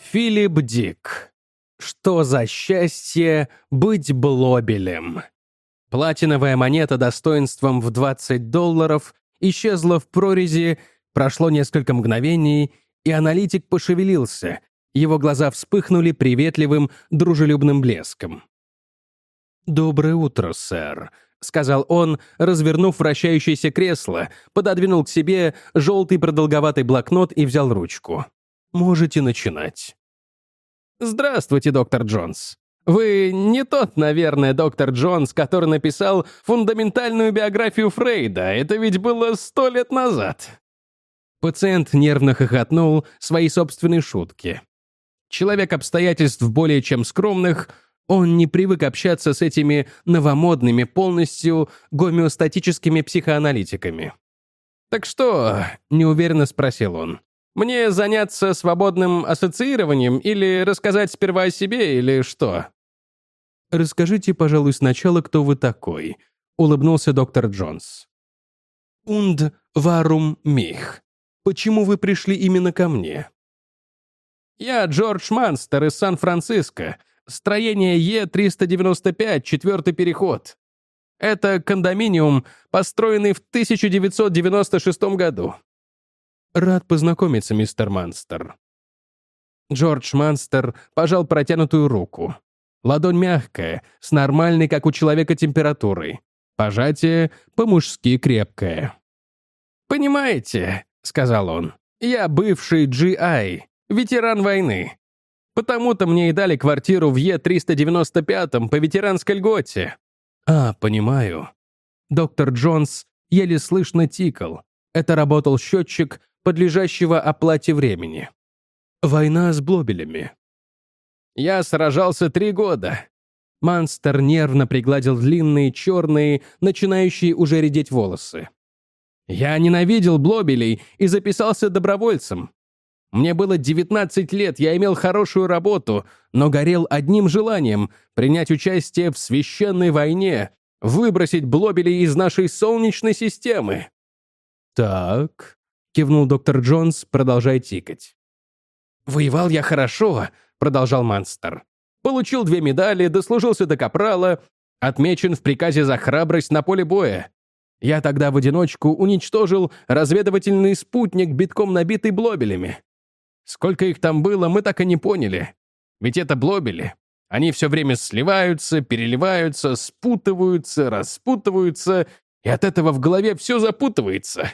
Филипп Дик. Что за счастье быть Блобелем? Платиновая монета достоинством в $20 исчезла в прорези, прошло несколько мгновений, и аналитик пошевелился. Его глаза вспыхнули приветливым, дружелюбным блеском. «Доброе утро, сэр», — сказал он, развернув вращающееся кресло, пододвинул к себе желтый продолговатый блокнот и взял ручку. «Можете начинать». «Здравствуйте, доктор Джонс. Вы не тот, наверное, доктор Джонс, который написал фундаментальную биографию Фрейда. Это ведь было 100 лет назад». Пациент нервно хохотнул своей собственной шутки. Человек обстоятельств более чем скромных, он не привык общаться с этими новомодными, полностью гомеостатическими психоаналитиками. «Так что?» — неуверенно спросил он. «Мне заняться свободным ассоциированием или рассказать сперва о себе, или что?» «Расскажите, пожалуй, сначала, кто вы такой», — улыбнулся доктор Джонс. «Und warum mich? Почему вы пришли именно ко мне?» «Я Джордж Манстер из Сан-Франциско. Строение Е-395, 4-й переход. Это кондоминиум, построенный в 1996 году». «Рад познакомиться, мистер Манстер». Джордж Манстер пожал протянутую руку. Ладонь мягкая, с нормальной, как у человека, температурой. Пожатие по-мужски крепкое. «Понимаете», — сказал он, — «я бывший GI, ветеран войны. Потому-то мне и дали квартиру в Е-395 по ветеранской льготе». «А, понимаю». Доктор Джонс еле слышно тикал. Это работал счетчик подлежащего оплате времени. «Война с Блобелями». «Я сражался 3 года». Манстер нервно пригладил длинные, черные, начинающие уже редеть волосы. «Я ненавидел Блобелей и записался добровольцем. Мне было 19 лет, я имел хорошую работу, но горел одним желанием — принять участие в священной войне, выбросить Блобелей из нашей Солнечной системы». «Так», — кивнул доктор Джонс, продолжая тикать. «Воевал я хорошо», — продолжал Манстер. «Получил 2 медали, дослужился до капрала, отмечен в приказе за храбрость на поле боя. Я тогда в одиночку уничтожил разведывательный спутник, битком набитый Блобелями. Сколько их там было, мы так и не поняли. Ведь это Блобели. Они все время сливаются, переливаются, спутываются, распутываются, и от этого в голове все запутывается».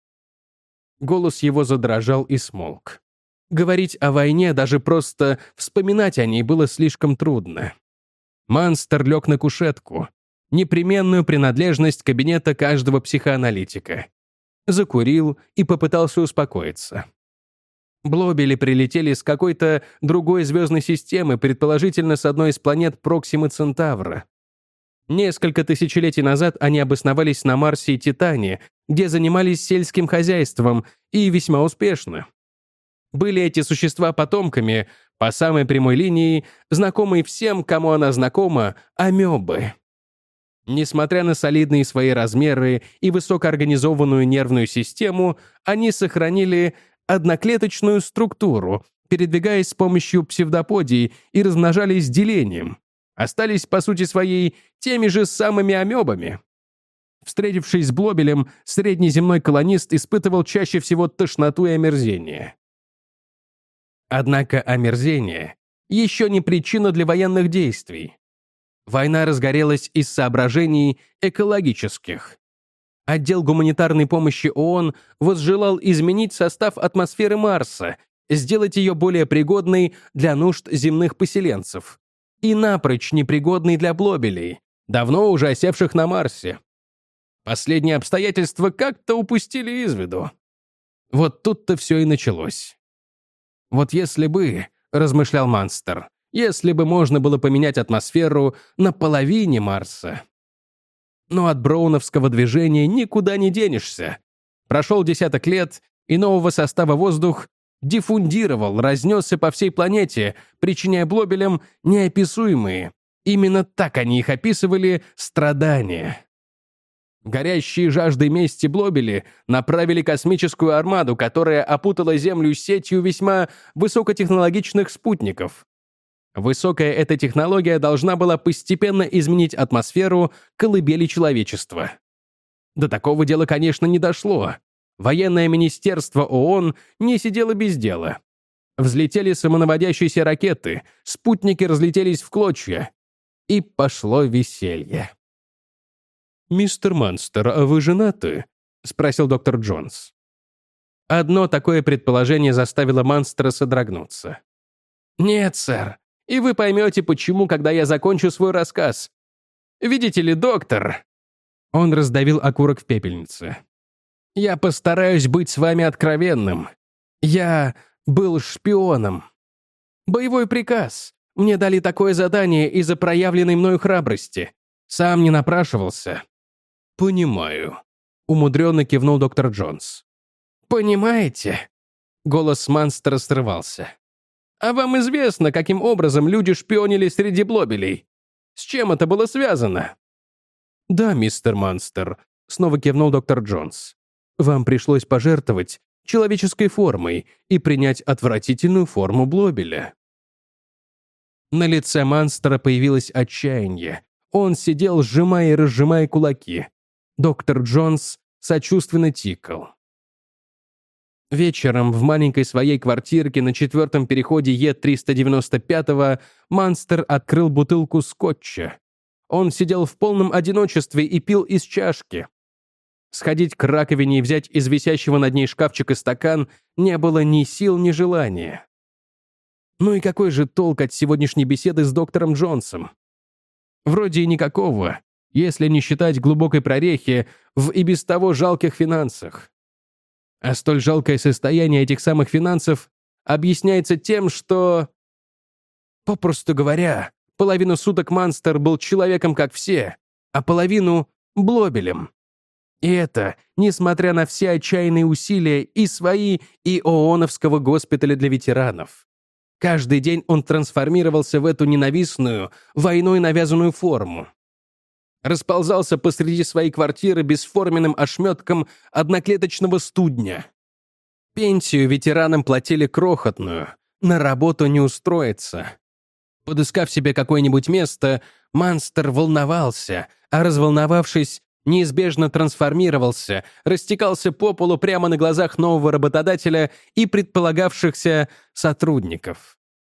Голос его задрожал и смолк. Говорить о войне, даже просто вспоминать о ней было слишком трудно. Манстер лег на кушетку, непременную принадлежность кабинета каждого психоаналитика. Закурил и попытался успокоиться. Блобели прилетели с какой-то другой звездной системы, предположительно с одной из планет Проксимы Центавра. Несколько тысячелетий назад они обосновались на Марсе и Титане, где занимались сельским хозяйством, и весьма успешно. Были эти существа потомками, по самой прямой линии, знакомые всем, кому она знакома, амебы. Несмотря на солидные свои размеры и высокоорганизованную нервную систему, они сохранили одноклеточную структуру, передвигаясь с помощью псевдоподий и размножались делением. Остались, по сути своей, теми же самыми амебами. Встретившись с Блобелем, среднеземной колонист испытывал чаще всего тошноту и омерзение. Однако омерзение еще не причина для военных действий. Война разгорелась из соображений экологических. Отдел гуманитарной помощи ООН возжелал изменить состав атмосферы Марса, сделать ее более пригодной для нужд земных поселенцев и напрочь непригодной для Блобелей, давно уже осевших на Марсе. Последние обстоятельства как-то упустили из виду. Вот тут-то все и началось. «Вот если бы, — размышлял Манстер, — если бы можно было поменять атмосферу на половине Марса. Но от броуновского движения никуда не денешься. Прошел 10 лет, и нового состава воздух диффундировал, разнесся по всей планете, причиняя Блобелям неописуемые, именно так они их описывали, страдания. Горящие жаждой мести Блобели направили космическую армаду, которая опутала Землю сетью весьма высокотехнологичных спутников. Высокая эта технология должна была постепенно изменить атмосферу колыбели человечества. До такого дела, конечно, не дошло. Военное министерство ООН не сидело без дела. Взлетели самонаводящиеся ракеты, спутники разлетелись в клочья. И пошло веселье. «Мистер Манстер, а вы женаты?» — спросил доктор Джонс. Одно такое предположение заставило Манстера содрогнуться. «Нет, сэр. И вы поймете, почему, когда я закончу свой рассказ. Видите ли, доктор...» Он раздавил окурок в пепельнице. «Я постараюсь быть с вами откровенным. Я был шпионом. Боевой приказ. Мне дали такое задание из-за проявленной мною храбрости. Сам не напрашивался». «Понимаю», — умудренно кивнул доктор Джонс. «Понимаете?» Голос Манстера срывался. «А вам известно, каким образом люди шпионили среди Блобелей? С чем это было связано?» «Да, мистер Манстер», — снова кивнул доктор Джонс. «Вам пришлось пожертвовать человеческой формой и принять отвратительную форму Блобеля». На лице Манстера появилось отчаяние. Он сидел, сжимая и разжимая кулаки. Доктор Джонс сочувственно тикал. Вечером в маленькой своей квартирке на 4-м переходе Е-395 Манстер открыл бутылку скотча. Он сидел в полном одиночестве и пил из чашки. Сходить к раковине и взять из висящего над ней шкафчика стакан не было ни сил, ни желания. Ну и какой же толк от сегодняшней беседы с доктором Джонсом? Вроде и никакого, если не считать глубокой прорехи в и без того жалких финансах. А столь жалкое состояние этих самых финансов объясняется тем, что... Попросту говоря, половину суток Манстер был человеком, как все, а половину — Блобелем. И это, несмотря на все отчаянные усилия и свои, и ООНовского госпиталя для ветеранов. Каждый день он трансформировался в эту ненавистную, войной навязанную форму. Расползался посреди своей квартиры бесформенным ошметком одноклеточного студня. Пенсию ветеранам платили крохотную, на работу не устроиться. Подыскав себе какое-нибудь место, Манстер волновался, а разволновавшись, неизбежно трансформировался, растекался по полу прямо на глазах нового работодателя и предполагавшихся сотрудников.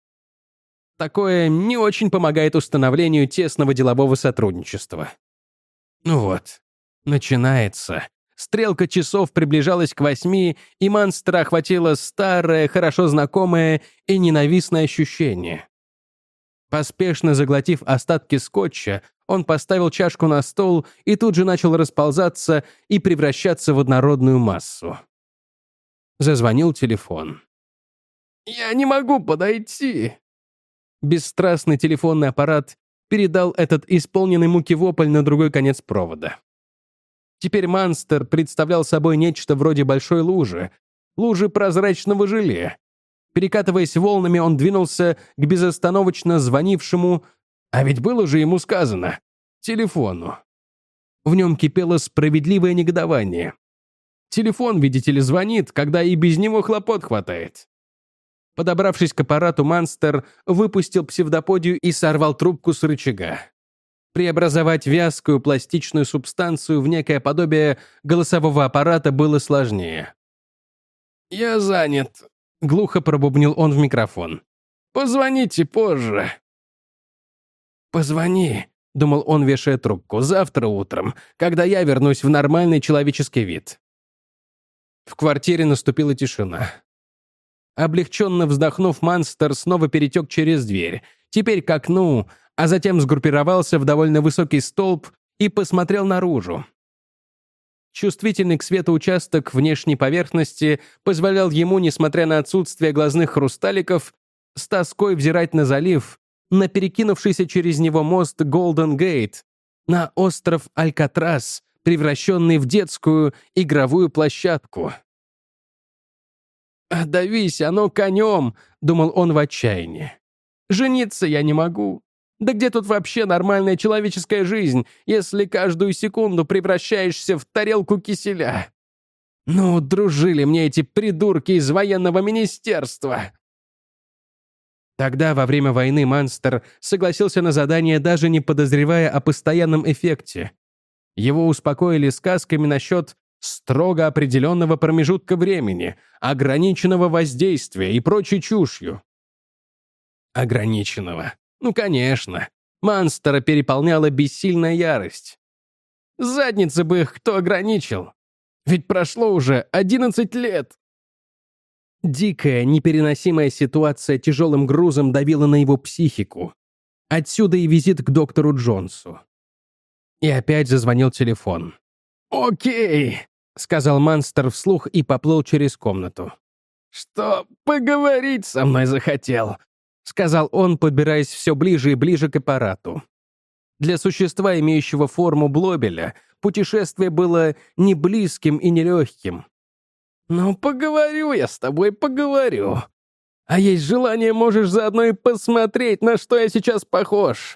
Такое не очень помогает установлению тесного делового сотрудничества. Ну вот, начинается. Стрелка часов приближалась к 8, и Манстера охватило старое, хорошо знакомое и ненавистное ощущение. Поспешно заглотив остатки скотча, он поставил чашку на стол и тут же начал расползаться и превращаться в однородную массу. Зазвонил телефон. «Я не могу подойти!» Бесстрастный телефонный аппарат передал этот исполненный муки вопль на другой конец провода. Теперь Манстер представлял собой нечто вроде большой лужи прозрачного желе. Перекатываясь волнами, он двинулся к безостановочно звонившему, а ведь было же ему сказано, телефону. В нем кипело справедливое негодование. Телефон, видите ли, звонит, когда и без него хлопот хватает. Подобравшись к аппарату, Манстер выпустил псевдоподию и сорвал трубку с рычага. Преобразовать вязкую пластичную субстанцию в некое подобие голосового аппарата было сложнее. «Я занят», — глухо пробубнил он в микрофон. «Позвоните позже». «Позвони», — думал он, вешая трубку, — «завтра утром, когда я вернусь в нормальный человеческий вид». В квартире наступила тишина. Облегченно вздохнув, Манстер снова перетек через дверь, теперь к окну, а затем сгруппировался в довольно высокий столб и посмотрел наружу. Чувствительный к свету участок внешней поверхности позволял ему, несмотря на отсутствие глазных хрусталиков, с тоской взирать на залив, на перекинувшийся через него мост Голден Гейт, на остров Алькатрас, превращенный в детскую игровую площадку. «Давись, оно конем!» — думал он в отчаянии. «Жениться я не могу. Да где тут вообще нормальная человеческая жизнь, если каждую секунду превращаешься в тарелку киселя? Ну, дружили мне эти придурки из военного министерства. Тогда, во время войны, Манстер согласился на задание, даже не подозревая о постоянном эффекте. Его успокоили сказками насчет строго определенного промежутка времени, ограниченного воздействия и прочей чушью. Ограниченного. Ну, конечно. Манстера переполняла бессильная ярость. Задницы бы их кто ограничил. Ведь прошло уже 11 лет. Дикая, непереносимая ситуация тяжелым грузом давила на его психику. Отсюда и визит к доктору Джонсу. И опять зазвонил телефон. «Окей», — сказал Манстер вслух и поплыл через комнату. «Что, поговорить со мной захотел?» — сказал он, подбираясь все ближе и ближе к аппарату. Для существа, имеющего форму Блобеля, путешествие было не близким и не легким. «Ну, поговорю я с тобой, поговорю. А есть желание, можешь заодно и посмотреть, на что я сейчас похож».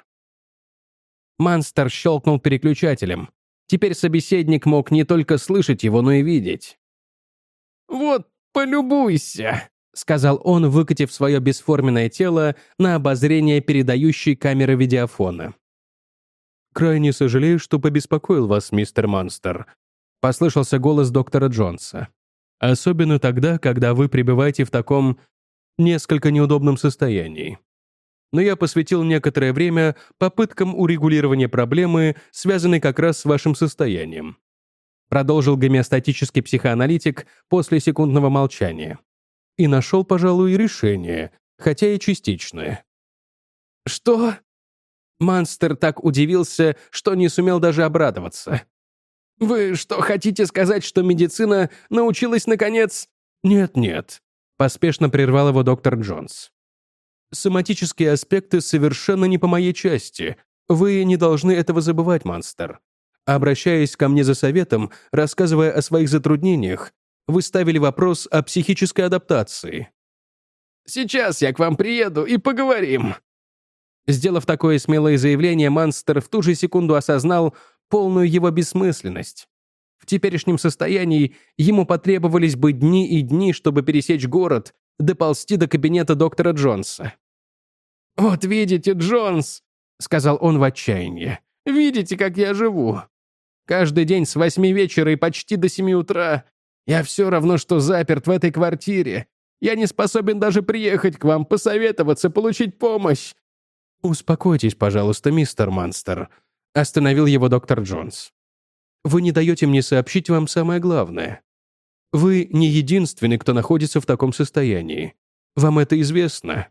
Манстер щелкнул переключателем. Теперь собеседник мог не только слышать его, но и видеть. «Вот, полюбуйся», — сказал он, выкатив свое бесформенное тело на обозрение передающей камеры видеофона. «Крайне сожалею, что побеспокоил вас, мистер Манстер», — послышался голос доктора Джонса. «Особенно тогда, когда вы пребываете в таком несколько неудобном состоянии. Но я посвятил некоторое время попыткам урегулирования проблемы, связанной как раз с вашим состоянием», продолжил гомеостатический психоаналитик после секундного молчания. «И нашел, пожалуй, решение, хотя и частичное». «Что?» Манстер так удивился, что не сумел даже обрадоваться. «Вы что, хотите сказать, что медицина научилась, наконец...» «Нет-нет», — поспешно прервал его доктор Джонс. «Соматические аспекты совершенно не по моей части. Вы не должны этого забывать, Манстер. Обращаясь ко мне за советом, рассказывая о своих затруднениях, вы ставили вопрос о психической адаптации». «Сейчас я к вам приеду и поговорим». Сделав такое смелое заявление, Манстер в ту же секунду осознал полную его бессмысленность. В теперешнем состоянии ему потребовались бы дни и дни, чтобы пересечь город, доползти до кабинета доктора Джонса. «Вот видите, Джонс», — сказал он в отчаянии, — «видите, как я живу? Каждый день с 8 вечера и почти до 7 утра я все равно, что заперт в этой квартире. Я не способен даже приехать к вам, посоветоваться, получить помощь». «Успокойтесь, пожалуйста, мистер Манстер», — остановил его доктор Джонс. «Вы не даете мне сообщить вам самое главное. Вы не единственный, кто находится в таком состоянии. Вам это известно?»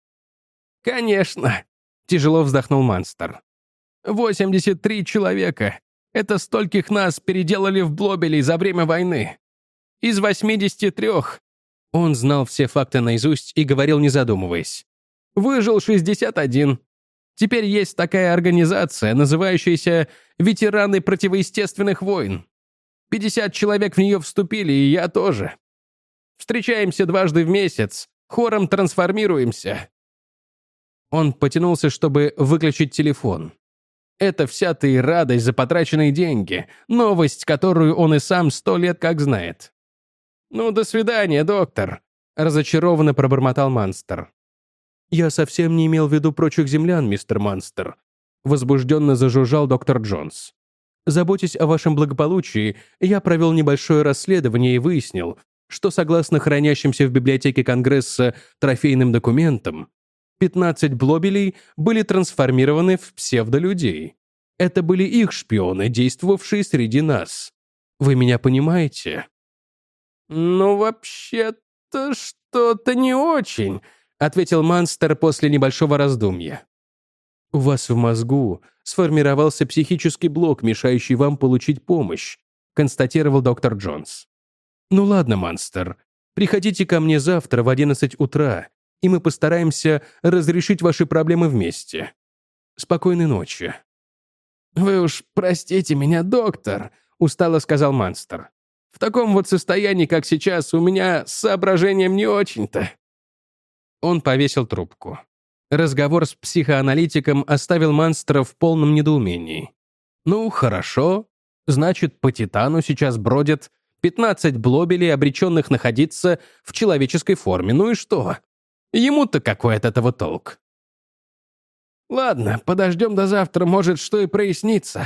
«Конечно», — тяжело вздохнул Манстер. 83 человека. Это стольких нас переделали в Блобеле за время войны. Из 83 он знал все факты наизусть и говорил, не задумываясь. Выжил 61. Теперь есть такая организация, называющаяся «Ветераны противоестественных войн». 50 человек в нее вступили, и я тоже. Встречаемся дважды в месяц, хором трансформируемся. Он потянулся, чтобы выключить телефон. Это вся-то и радость за потраченные деньги, новость, которую он и сам 100 лет как знает. «Ну, до свидания, доктор», — разочарованно пробормотал Манстер. «Я совсем не имел в виду прочих землян, мистер Манстер», — возбужденно зажужжал доктор Джонс. «Заботясь о вашем благополучии, я провел небольшое расследование и выяснил, что, согласно хранящимся в библиотеке Конгресса трофейным документам, 15 Блобелей были трансформированы в псевдолюдей. Это были их шпионы, действовавшие среди нас. Вы меня понимаете?» «Ну, вообще-то, что-то не очень», — ответил Манстер после небольшого раздумья. «У вас в мозгу сформировался психический блок, мешающий вам получить помощь», — констатировал доктор Джонс. «Ну ладно, Манстер, приходите ко мне завтра в 11 утра, и мы постараемся разрешить ваши проблемы вместе. Спокойной ночи». «Вы уж простите меня, доктор», — устало сказал Манстер. «В таком вот состоянии, как сейчас, у меня с соображением не очень-то». Он повесил трубку. Разговор с психоаналитиком оставил Манстера в полном недоумении. Ну, хорошо. Значит, по Титану сейчас бродят 15 блобелей, обреченных находиться в человеческой форме. Ну и что? Ему-то какой от этого толк? Ладно, подождем до завтра, может, что и прояснится.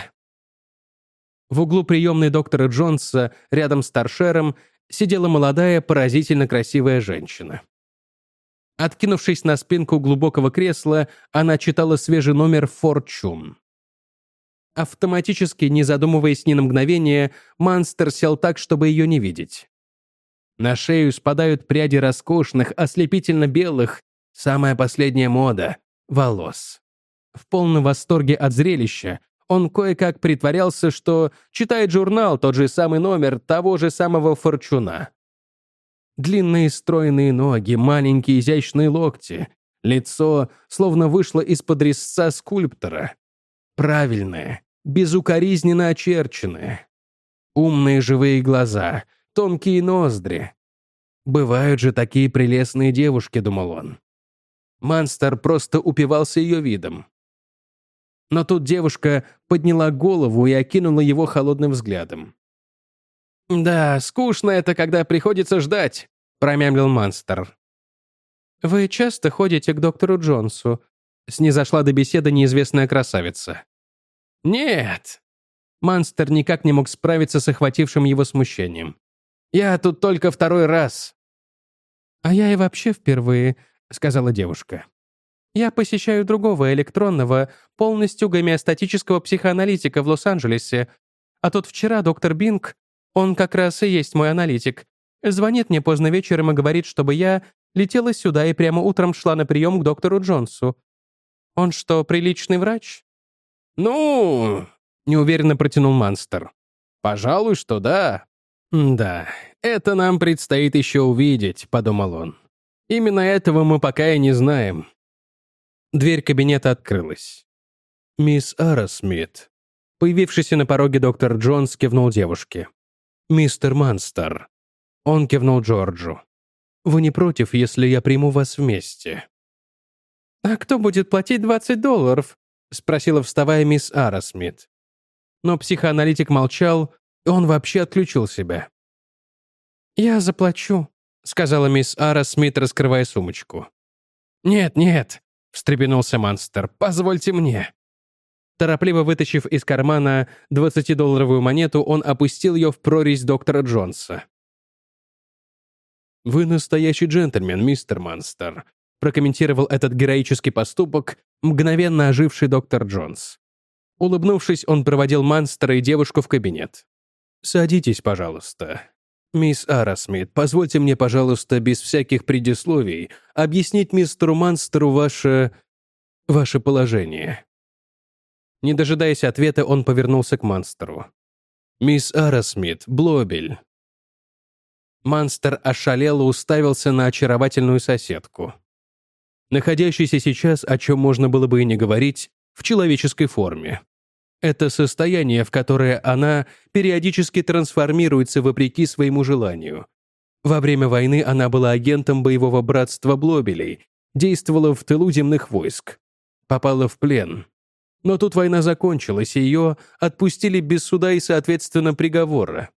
В углу приемной доктора Джонса, рядом с торшером, сидела молодая, поразительно красивая женщина. Откинувшись на спинку глубокого кресла, она читала свежий номер «Форчун». Автоматически, не задумываясь ни на мгновение, Манстер сел так, чтобы ее не видеть. На шею спадают пряди роскошных, ослепительно белых, самая последняя мода, волос. В полном восторге от зрелища он кое-как притворялся, что читает журнал, тот же самый номер того же самого «Форчуна». Длинные стройные ноги, маленькие изящные локти, лицо словно вышло из-под резца скульптора. Правильное, безукоризненно очерченное. Умные живые глаза, тонкие ноздри. Бывают же такие прелестные девушки, думал он. Манстер просто упивался ее видом. Но тут девушка подняла голову и окинула его холодным взглядом. «Да, скучно это, когда приходится ждать», — промямлил Манстер. «Вы часто ходите к доктору Джонсу?» — снизошла до беседы неизвестная красавица. «Нет». Манстер никак не мог справиться с охватившим его смущением. «Я тут только второй раз». «А я и вообще впервые», — сказала девушка. «Я посещаю другого электронного, полностью гомеостатического психоаналитика в Лос-Анджелесе. А тут вчера доктор Бинг, он как раз и есть мой аналитик, звонит мне поздно вечером и говорит, чтобы я летела сюда и прямо утром шла на прием к доктору Джонсу. Он что, приличный врач?» «Ну...» — неуверенно протянул Манстер. «Пожалуй, что да». «Да, это нам предстоит еще увидеть», — подумал он. «Именно этого мы пока и не знаем». Дверь кабинета открылась. «Мисс Ара Смит». Появившийся на пороге доктор Джонс кивнул девушке. «Мистер Манстер». Он кивнул Джорджу. «Вы не против, если я приму вас вместе?» «А кто будет платить $20?» — спросила, вставая, мисс Ара Смит. Но психоаналитик молчал, и он вообще отключил себя. «Я заплачу», — сказала мисс Ара Смит, раскрывая сумочку. «Нет», — встрепенулся Манстер, — «позвольте мне». Торопливо вытащив из кармана 20-долларовую монету, он опустил ее в прорезь доктора Джонса. «Вы настоящий джентльмен, мистер Манстер», — прокомментировал этот героический поступок мгновенно оживший доктор Джонс. Улыбнувшись, он проводил Манстера и девушку в кабинет. «Садитесь, пожалуйста. Мисс Ара Смит, позвольте мне, пожалуйста, без всяких предисловий, объяснить мистеру Манстеру ваше положение». Не дожидаясь ответа, он повернулся к Манстеру. «Мисс Ара Смит, Блобель». Манстер ошалело уставился на очаровательную соседку. Находящийся сейчас, о чем можно было бы и не говорить, в человеческой форме. Это состояние, в которое она периодически трансформируется вопреки своему желанию. Во время войны она была агентом боевого братства Блобелей, действовала в тылу земных войск. Попала в плен. Но тут война закончилась, и ее отпустили без суда и, соответственно, приговора.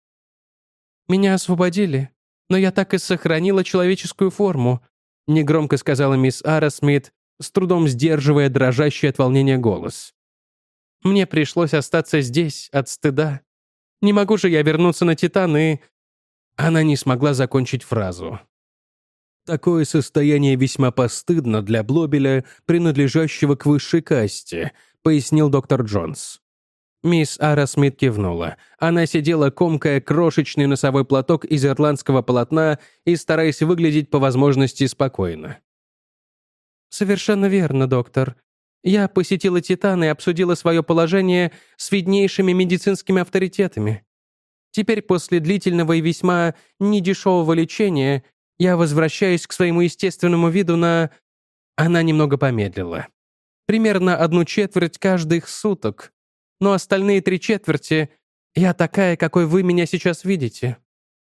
«Меня освободили, но я так и сохранила человеческую форму», негромко сказала мисс Ара Смит, с трудом сдерживая дрожащий от волнения голос. «Мне пришлось остаться здесь от стыда. Не могу же я вернуться на Титан и...» Она не смогла закончить фразу. «Такое состояние весьма постыдно для Блобеля, принадлежащего к высшей касте», пояснил доктор Джонс. Мисс Ара Смит кивнула. Она сидела, комкая крошечный носовой платок из ирландского полотна и стараясь выглядеть по возможности спокойно. «Совершенно верно, доктор. Я посетила Титан и обсудила свое положение с виднейшими медицинскими авторитетами. Теперь, после длительного и весьма недешевого лечения, я возвращаюсь к своему естественному виду на...» Она немного помедлила. «Примерно 1/4 каждых суток. Но остальные 3/4 я такая, какой вы меня сейчас видите».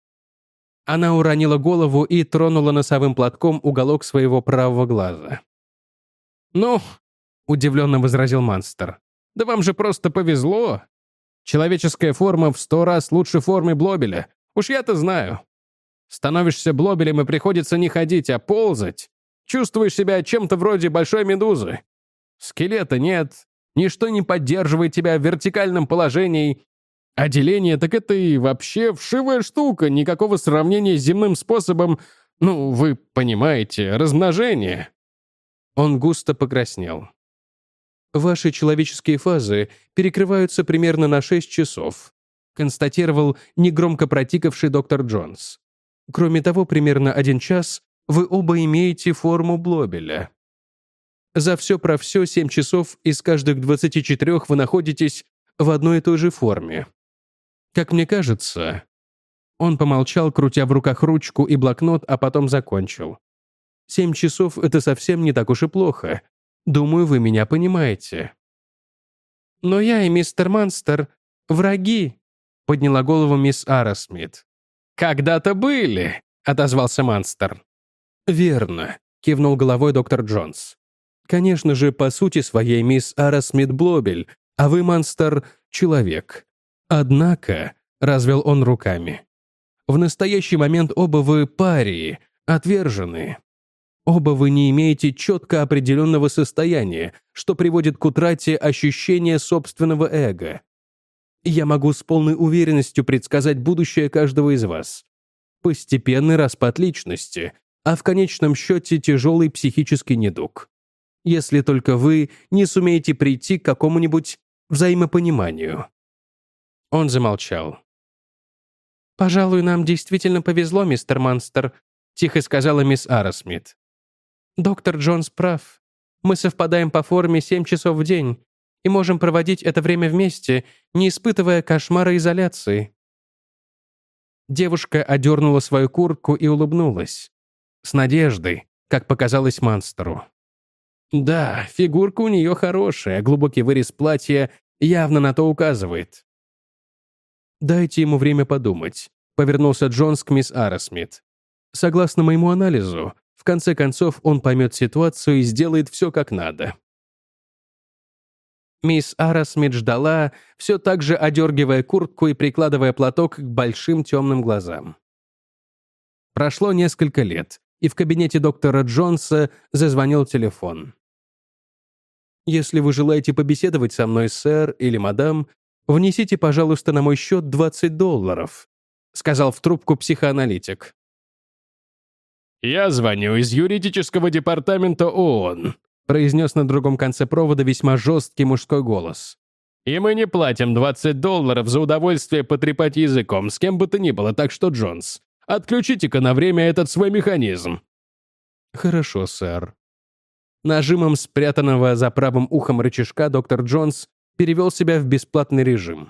Она уронила голову и тронула носовым платком уголок своего правого глаза. «Ну», — удивленно возразил Манстер, «да вам же просто повезло. Человеческая форма в 100 раз лучше формы Блобеля. Уж я-то знаю. Становишься Блобелем и приходится не ходить, а ползать. Чувствуешь себя чем-то вроде большой медузы. Скелета нет, ничто не поддерживает тебя в вертикальном положении. А деление, так это и вообще вшивая штука, никакого сравнения с земным способом, ну, вы понимаете, размножения». Он густо покраснел. «Ваши человеческие фазы перекрываются примерно на 6 часов», констатировал негромко протикавший доктор Джонс. «Кроме того, примерно 1 час вы оба имеете форму Блобеля. За все про все 7 часов из каждых 24 вы находитесь в одной и той же форме. Как мне кажется...» Он помолчал, крутя в руках ручку и блокнот, а потом закончил. 7 часов — это совсем не так уж и плохо. Думаю, вы меня понимаете. «Но я и мистер Манстер — враги», — подняла голову мисс Арросмит. «Когда-то были», — отозвался Манстер. «Верно», — кивнул головой доктор Джонс. «Конечно же, по сути своей мисс Арросмит Блобель, а вы, Манстер, человек. Однако», — развел он руками, «в настоящий момент оба вы парии, отверженные. Оба вы не имеете четко определенного состояния, что приводит к утрате ощущения собственного эго. Я могу с полной уверенностью предсказать будущее каждого из вас. Постепенный распад личности, а в конечном счете тяжелый психический недуг. Если только вы не сумеете прийти к какому-нибудь взаимопониманию». Он замолчал. «Пожалуй, нам действительно повезло, мистер Манстер», — тихо сказала мисс Арросмит. «Доктор Джонс прав. Мы совпадаем по форме 7 часов в день и можем проводить это время вместе, не испытывая кошмара изоляции». Девушка одернула свою куртку и улыбнулась. С надеждой, как показалось Манстеру. Да, фигурка у нее хорошая, глубокий вырез платья явно на то указывает. «Дайте ему время подумать», — повернулся Джонс к мисс Арросмит. «Согласно моему анализу, в конце концов он поймет ситуацию и сделает все как надо». Мисс Арросмит ждала, все так же одергивая куртку и прикладывая платок к большим темным глазам. Прошло несколько лет, и в кабинете доктора Джонса зазвонил телефон. «Если вы желаете побеседовать со мной, сэр или мадам, внесите, пожалуйста, на мой счет $20», сказал в трубку психоаналитик. «Я звоню из юридического департамента ООН», произнес на другом конце провода весьма жесткий мужской голос. «И мы не платим $20 за удовольствие потрепать языком с кем бы то ни было, так что, Джонс, отключите-ка на время этот свой механизм». «Хорошо, сэр». Нажимом спрятанного за правым ухом рычажка доктор Джонс перевел себя в бесплатный режим.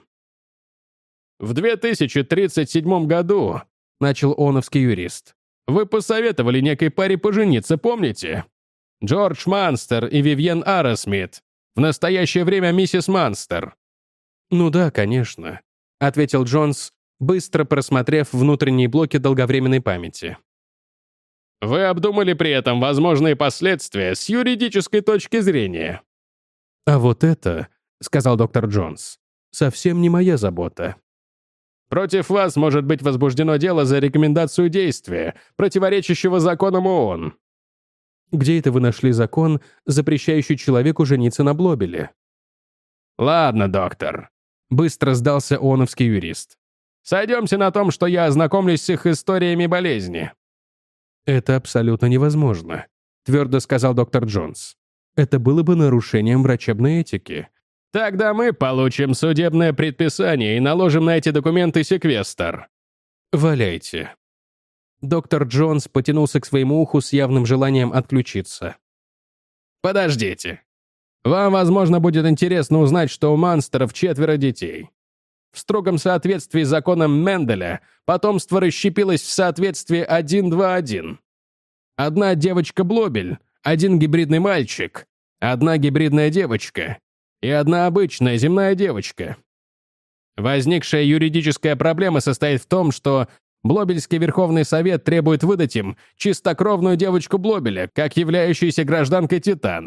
«В 2037 году», — начал оновский юрист, «вы посоветовали некой паре пожениться, помните? Джордж Манстер и Вивьен Арросмит. В настоящее время миссис Манстер». «Ну да, конечно», — ответил Джонс, быстро просмотрев внутренние блоки долговременной памяти. «Вы обдумали при этом возможные последствия с юридической точки зрения?» «А вот это, — сказал доктор Джонс, — совсем не моя забота». «Против вас может быть возбуждено дело за рекомендацию действия, противоречащего законам ООН». «Где это вы нашли закон, запрещающий человеку жениться на Блобеле?» «Ладно, доктор», — быстро сдался ООНовский юрист. «Сойдемся на том, что я ознакомлюсь с их историями болезни». «Это абсолютно невозможно», — твердо сказал доктор Джонс. «Это было бы нарушением врачебной этики». «Тогда мы получим судебное предписание и наложим на эти документы секвестр». «Валяйте». Доктор Джонс потянулся к своему уху с явным желанием отключиться. «Подождите. Вам, возможно, будет интересно узнать, что у Манстеров 4 детей. В строгом соответствии с законом Менделя потомство расщепилось в соответствии 1-2-1. Одна девочка Блобель, один гибридный мальчик, одна гибридная девочка и одна обычная земная девочка. Возникшая юридическая проблема состоит в том, что Блобельский Верховный Совет требует выдать им чистокровную девочку Блобеля, как являющуюся гражданкой Титана.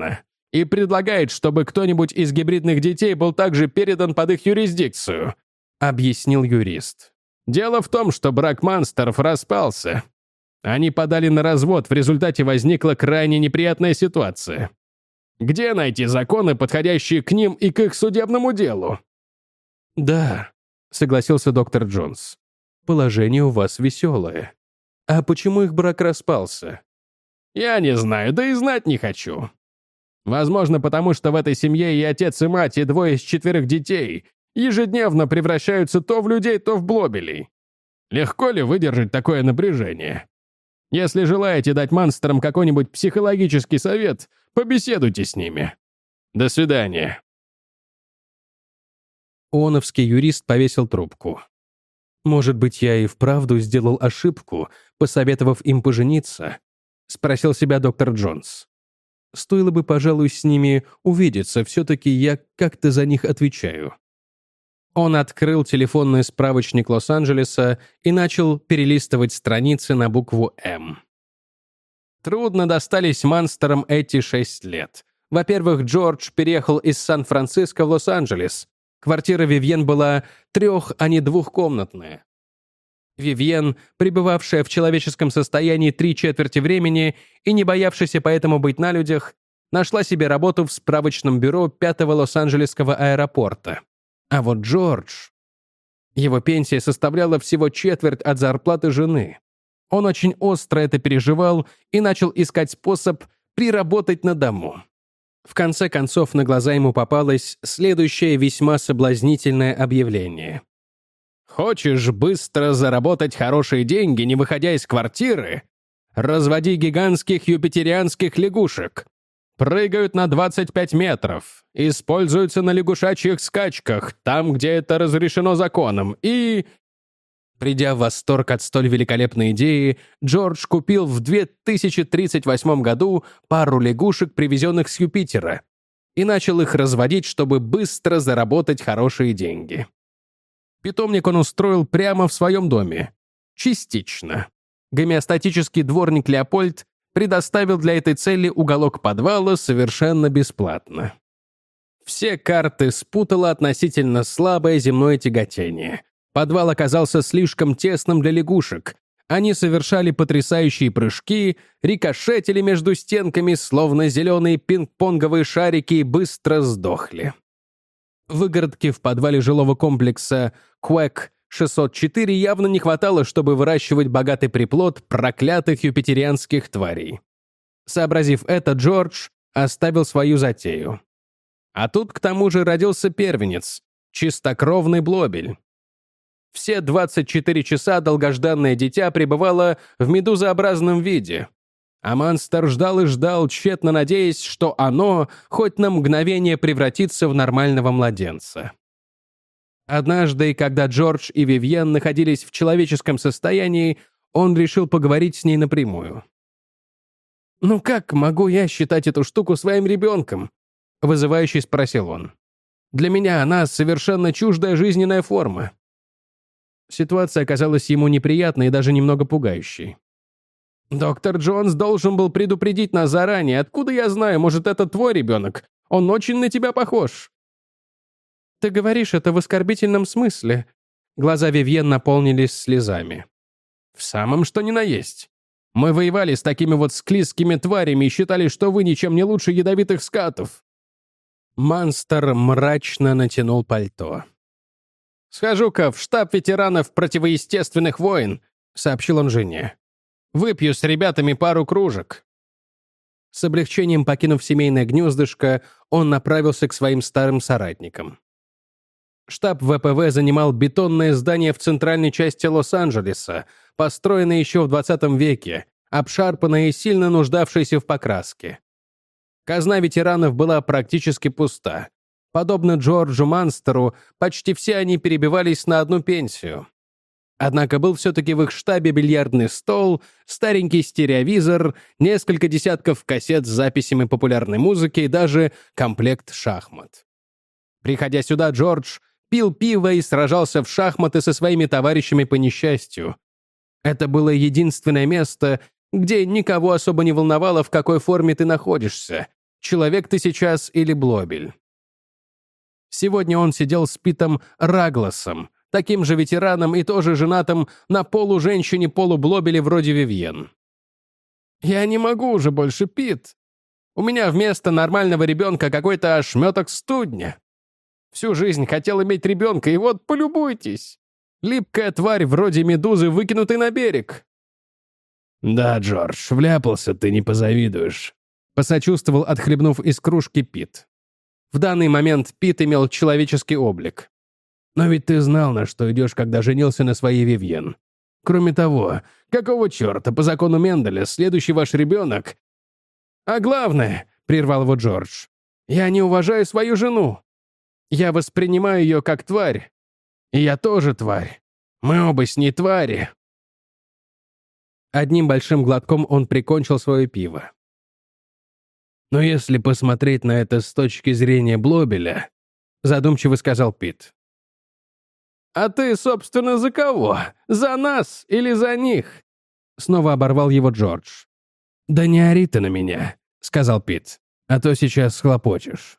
и предлагает, чтобы кто-нибудь из гибридных детей был также передан под их юрисдикцию», — объяснил юрист. «Дело в том, что брак Манстеров распался. Они подали на развод, в результате возникла крайне неприятная ситуация. Где найти законы, подходящие к ним и к их судебному делу?» «Да», — согласился доктор Джонс. «Положение у вас веселое. А почему их брак распался?» «Я не знаю, да и знать не хочу. Возможно, потому что в этой семье и отец, и мать, и 2 из 4 детей ежедневно превращаются то в людей, то в блобелей. Легко ли выдержать такое напряжение? Если желаете дать Манстерам какой-нибудь психологический совет, побеседуйте с ними. До свидания». Оновский юрист повесил трубку. «Может быть, я и вправду сделал ошибку, посоветовав им пожениться?» — спросил себя доктор Джонс. «Стоило бы, пожалуй, с ними увидеться, все-таки я как-то за них отвечаю». Он открыл телефонный справочник Лос-Анджелеса и начал перелистывать страницы на букву «М». Трудно достались Манстерам эти 6 лет. Во-первых, Джордж переехал из Сан-Франциско в Лос-Анджелес. Квартира Вивьен была 3-, а не 2-комнатная. Вивьен, пребывавшая в человеческом состоянии 3/4 времени и не боявшаяся поэтому быть на людях, нашла себе работу в справочном бюро 5-го Лос-Анджелесского аэропорта. А вот Джордж... Его пенсия составляла всего 1/4 от зарплаты жены. Он очень остро это переживал и начал искать способ приработать на дому. В конце концов, на глаза ему попалось следующее весьма соблазнительное объявление. «Хочешь быстро заработать хорошие деньги, не выходя из квартиры? Разводи гигантских юпитерианских лягушек. Прыгают на 25 метров, используются на лягушачьих скачках, там, где это разрешено законом, и...» Придя в восторг от столь великолепной идеи, Джордж купил в 2038 году пару лягушек, привезенных с Юпитера, и начал их разводить, чтобы быстро заработать хорошие деньги. Питомник он устроил прямо в своем доме. Частично. Гомеостатический дворник Леопольд предоставил для этой цели уголок подвала совершенно бесплатно. Все карты спутало относительно слабое земное тяготение. Подвал оказался слишком тесным для лягушек. Они совершали потрясающие прыжки, рикошетили между стенками, словно зеленые пинг-понговые шарики, и быстро сдохли. Выгородки в подвале жилого комплекса Quack 604 явно не хватало, чтобы выращивать богатый приплод проклятых юпитерианских тварей. Сообразив это, Джордж оставил свою затею. А тут, к тому же, родился первенец, чистокровный блобель. Все 24 часа долгожданное дитя пребывало в медузообразном виде. А Манстер ждал и ждал, тщетно надеясь, что оно хоть на мгновение превратится в нормального младенца. Однажды, когда Джордж и Вивьен находились в человеческом состоянии, он решил поговорить с ней напрямую. «Ну как могу я считать эту штуку своим ребенком?» — вызывающе спросил он. «Для меня она совершенно чуждая жизненная форма». Ситуация оказалась ему неприятной и даже немного пугающей. «Доктор Джонс должен был предупредить нас заранее. Откуда я знаю, может, это твой ребенок? Он очень на тебя похож». «Ты говоришь это в оскорбительном смысле». Глаза Вивьен наполнились слезами. «В самом что ни на есть. Мы воевали с такими вот склизкими тварями и считали, что вы ничем не лучше ядовитых скатов». Манстер мрачно натянул пальто. «Схожу-ка в штаб ветеранов противоестественных войн», — сообщил он жене. «Выпью с ребятами пару кружек». С облегчением покинув семейное гнездышко, он направился к своим старым соратникам. Штаб ВПВ занимал бетонное здание в центральной части Лос-Анджелеса, построенное еще в 20 веке, обшарпанное и сильно нуждавшееся в покраске. Казна ветеранов была практически пуста. Подобно Джорджу Манстеру, почти все они перебивались на одну пенсию. Однако был все-таки в их штабе бильярдный стол, старенький стереовизор, несколько десятков кассет с записями популярной музыки и даже комплект шахмат. Приходя сюда, Джордж пил пиво и сражался в шахматы со своими товарищами по несчастью. Это было единственное место, где никого особо не волновало, в какой форме ты находишься. человек ты сейчас или Блобель. Сегодня он сидел с Питом Рагласом, таким же ветераном и тоже женатым на полуженщине-полублобеле вроде Вивьен. «Я не могу уже больше, Пит. У меня вместо нормального ребенка какой-то ошметок студня. Всю жизнь хотел иметь ребенка, и вот полюбуйтесь. Липкая тварь вроде медузы, выкинутой на берег». «Да, Джордж, вляпался ты, не позавидуешь», — посочувствовал, отхлебнув из кружки Пит. В данный момент Пит имел человеческий облик. «Но ведь ты знал, на что идешь, когда женился на своей Вивьен. Кроме того, какого черта, по закону Менделя, следующий ваш ребенок...» «А главное», — прервал его Джордж, — «я не уважаю свою жену. Я воспринимаю ее как тварь. И я тоже тварь. Мы оба с ней твари». Одним большим глотком он прикончил свое пиво. «Но если посмотреть на это с точки зрения Блобеля», — задумчиво сказал Пит. «А ты, собственно, за кого? За нас или за них?» Снова оборвал его Джордж. «Да не ори ты на меня», — сказал Пит, «а то сейчас схлопочешь».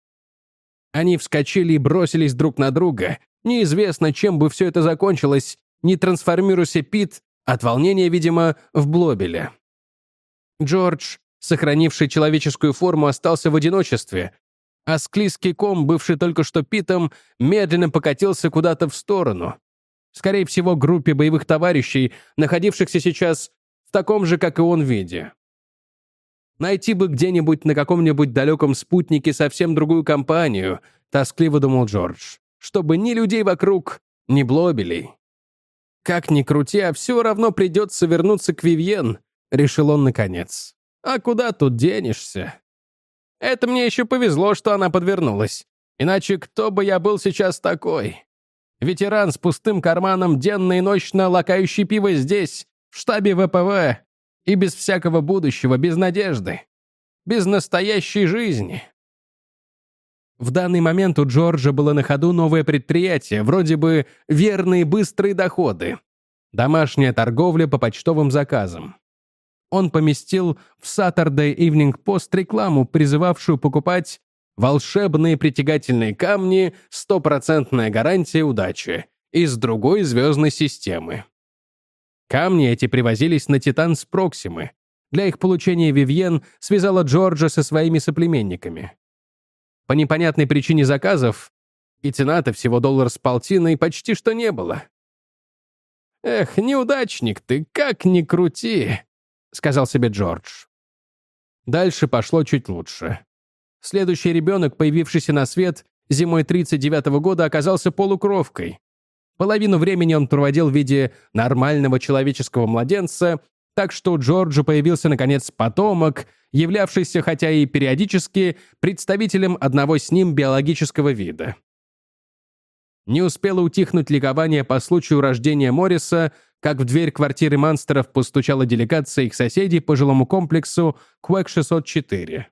Они вскочили и бросились друг на друга. Неизвестно, чем бы все это закончилось, не трансформируйся Пит, от волнения, видимо, в Блобеля. Джордж, сохранивший человеческую форму, остался в одиночестве, а склизкий ком, бывший только что Питом, медленно покатился куда-то в сторону. Скорее всего, к группе боевых товарищей, находившихся сейчас в таком же, как и он, виде. Найти бы где-нибудь на каком-нибудь далеком спутнике совсем другую компанию, тоскливо думал Джордж, чтобы ни людей вокруг, ни Блобелей. Как ни крути, а все равно придется вернуться к Вивьен, решил он наконец. А куда тут денешься? Это мне еще повезло, что она подвернулась. Иначе кто бы я был сейчас такой? Ветеран с пустым карманом, денно и ночно лакающий пиво здесь, в штабе ВПВ, и без всякого будущего, без надежды, без настоящей жизни. В данный момент у Джорджа было на ходу новое предприятие, вроде бы верные быстрые доходы. Домашняя торговля по почтовым заказам. Он поместил в Saturday Evening Post рекламу, призывавшую покупать волшебные притягательные камни, 100% гарантия удачи из другой звездной системы. Камни эти привозились на Титан с Проксимы. Для их получения Вивьен связала Джорджа со своими соплеменниками. По непонятной причине заказов, и цена-то всего $1.50, почти что не было. «Эх, неудачник ты, как ни крути», — сказал себе Джордж. Дальше пошло чуть лучше. Следующий ребенок, появившийся на свет зимой 1939 года, оказался полукровкой. Половину времени он проводил в виде нормального человеческого младенца, так что у Джорджа появился, наконец, потомок, являвшийся, хотя и периодически, представителем одного с ним биологического вида. Не успело утихнуть ликование по случаю рождения Морриса, как в дверь квартиры Манстеров постучала делегация их соседей по жилому комплексу Квек 604.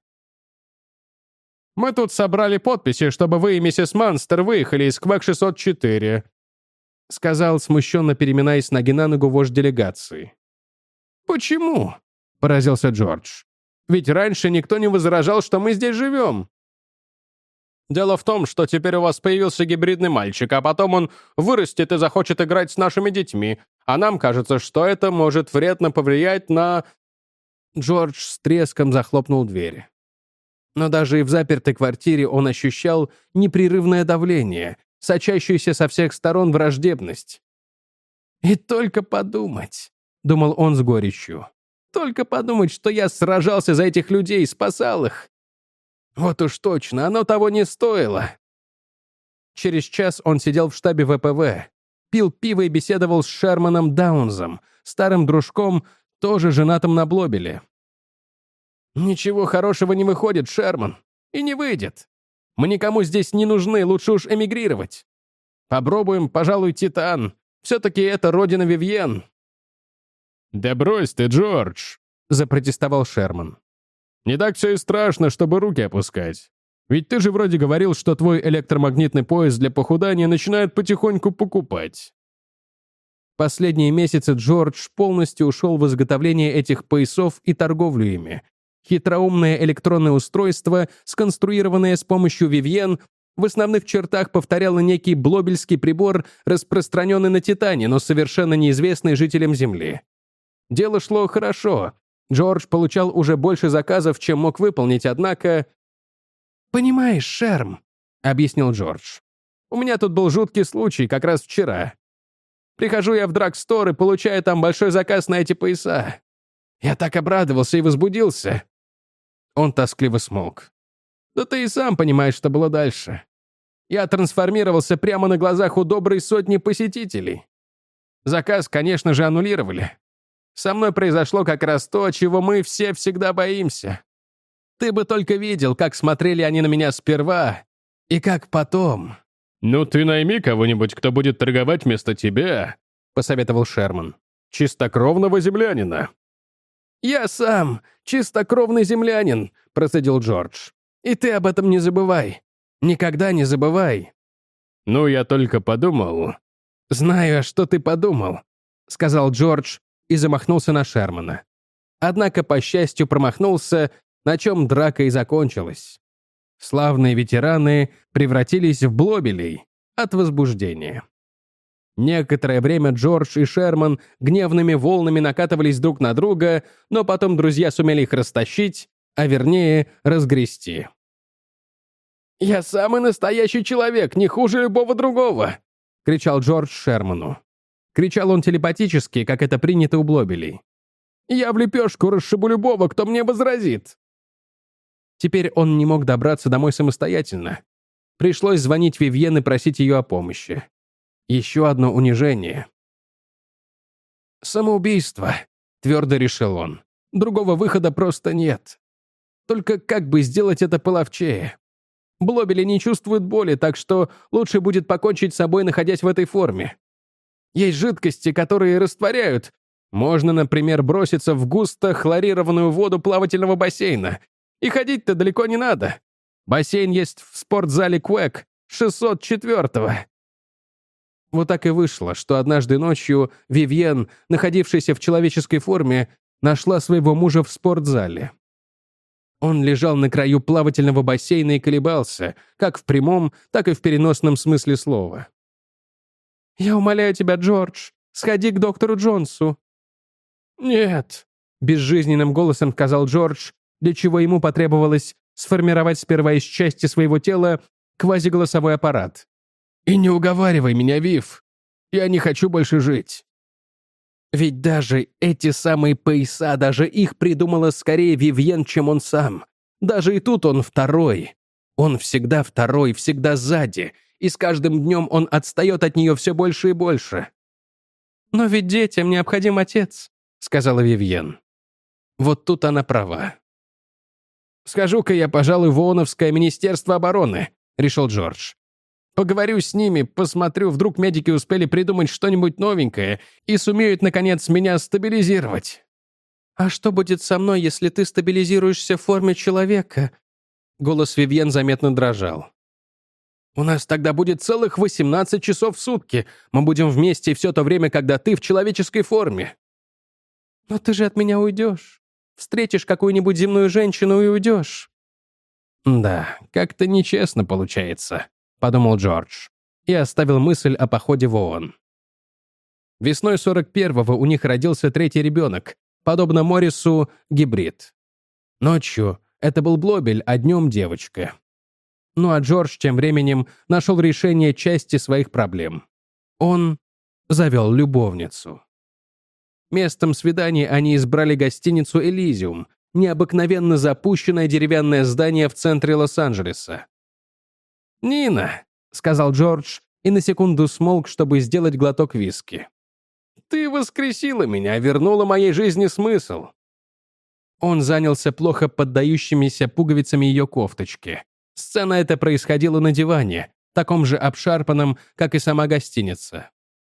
«Мы тут собрали подписи, чтобы вы и миссис Манстер выехали из Квек 604», сказал, смущенно переминаясь с ноги на ногу, вождь делегации. «Почему?» — поразился Джордж. «Ведь раньше никто не возражал, что мы здесь живем». «Дело в том, что теперь у вас появился гибридный мальчик, а потом он вырастет и захочет играть с нашими детьми, а нам кажется, что это может вредно повлиять на...» Джордж с треском захлопнул дверь. Но даже и в запертой квартире он ощущал непрерывное давление, сочащуюся со всех сторон враждебность. «И только подумать», — думал он с горечью, «только подумать, что я сражался за этих людей, спасал их. Вот уж точно, оно того не стоило». Через час он сидел в штабе ВПВ, пил пиво и беседовал с Шерманом Даунзом, старым дружком, тоже женатым на Блобеле. «Ничего хорошего не выходит, Шерман, и не выйдет. Мы никому здесь не нужны, лучше уж эмигрировать. Попробуем, пожалуй, Титан. Все-таки это родина Вивьен». «Да брось ты, Джордж», — запротестовал Шерман. «Не так все и страшно, чтобы руки опускать. Ведь ты же вроде говорил, что твой электромагнитный пояс для похудания начинают потихоньку покупать». Последние месяцы Джордж полностью ушел в изготовление этих поясов и торговлю ими. Хитроумное электронное устройство, сконструированное с помощью Вивьен, в основных чертах повторяло некий блобельский прибор, распространенный на Титане, но совершенно неизвестный жителям Земли. Дело шло хорошо. Джордж получал уже больше заказов, чем мог выполнить, однако... «Понимаешь, Шерм», — объяснил Джордж, «у меня тут был жуткий случай как раз вчера. Прихожу я в драгстор и получаю там большой заказ на эти пояса. Я так обрадовался и возбудился». Он тоскливо смолк. «Да ты и сам понимаешь, что было дальше. Я трансформировался прямо на глазах у доброй сотни посетителей. Заказ, конечно же, аннулировали. Со мной произошло как раз то, чего мы все всегда боимся. Ты бы только видел, как смотрели они на меня сперва и как потом». «Ну ты найми кого-нибудь, кто будет торговать вместо тебя», — посоветовал Шерман. «Чистокровного землянина». «Я сам чистокровный землянин», — процедил Джордж. «И ты об этом не забывай. Никогда не забывай». «Ну, я только подумал». «Знаю, что ты подумал», — сказал Джордж и замахнулся на Шермана. Однако, по счастью, промахнулся, на чем драка и закончилась. Славные ветераны превратились в блобелей от возбуждения. Некоторое время Джордж и Шерман гневными волнами накатывались друг на друга, но потом друзья сумели их растащить, а вернее, разгрести. «Я самый настоящий человек, не хуже любого другого!» — кричал Джордж Шерману. Кричал он телепатически, как это принято у блобелей. «Я в лепешку расшибу любого, кто мне возразит!» Теперь он не мог добраться домой самостоятельно. Пришлось звонить Вивьен и просить ее о помощи. Еще одно унижение. «Самоубийство», — твердо решил он. «Другого выхода просто нет. Только как бы сделать это половчее? Блобели не чувствуют боли, так что лучше будет покончить с собой, находясь в этой форме. Есть жидкости, которые растворяют. Можно, например, броситься в густо хлорированную воду плавательного бассейна. И ходить-то далеко не надо. Бассейн есть в спортзале Квек, 604-го. Вот так и вышло, что однажды ночью Вивьен, находившаяся в человеческой форме, нашла своего мужа в спортзале. Он лежал на краю плавательного бассейна и колебался, как в прямом, так и в переносном смысле слова. «Я умоляю тебя, Джордж, сходи к доктору Джонсу». «Нет», — безжизненным голосом сказал Джордж, для чего ему потребовалось сформировать сперва из части своего тела квазиголосовой аппарат. «И не уговаривай меня, Вив. Я не хочу больше жить». Ведь даже эти самые пояса, даже их придумала скорее Вивьен, чем он сам. Даже и тут он второй. Он всегда второй, всегда сзади, и с каждым днем он отстает от нее все больше и больше. «Но ведь детям необходим отец», — сказала Вивьен. Вот тут она права. «Схожу-ка я, пожалуй, в ООНовское министерство обороны», — решил Джордж. «Поговорю с ними, посмотрю, вдруг медики успели придумать что-нибудь новенькое и сумеют, наконец, меня стабилизировать». «А что будет со мной, если ты стабилизируешься в форме человека?» Голос Вивьен заметно дрожал. «У нас тогда будет целых 18 часов в сутки. Мы будем вместе все то время, когда ты в человеческой форме». «Но ты же от меня уйдешь. Встретишь какую-нибудь земную женщину и уйдешь». «Да, как-то нечестно получается», — подумал Джордж и оставил мысль о походе в ООН. Весной 41-го у них родился третий ребенок, подобно Моррису, гибрид. Ночью это был Блобель, а днем девочка. Ну а Джордж тем временем нашел решение части своих проблем. Он завел любовницу. Местом свидания они избрали гостиницу «Элизиум», необыкновенно запущенное деревянное здание в центре Лос-Анджелеса. «Нина», — сказал Джордж, и на секунду смолк, чтобы сделать глоток виски. «Ты воскресила меня, вернула моей жизни смысл». Он занялся плохо поддающимися пуговицами ее кофточки. Сцена эта происходила на диване, таком же обшарпанном, как и сама гостиница.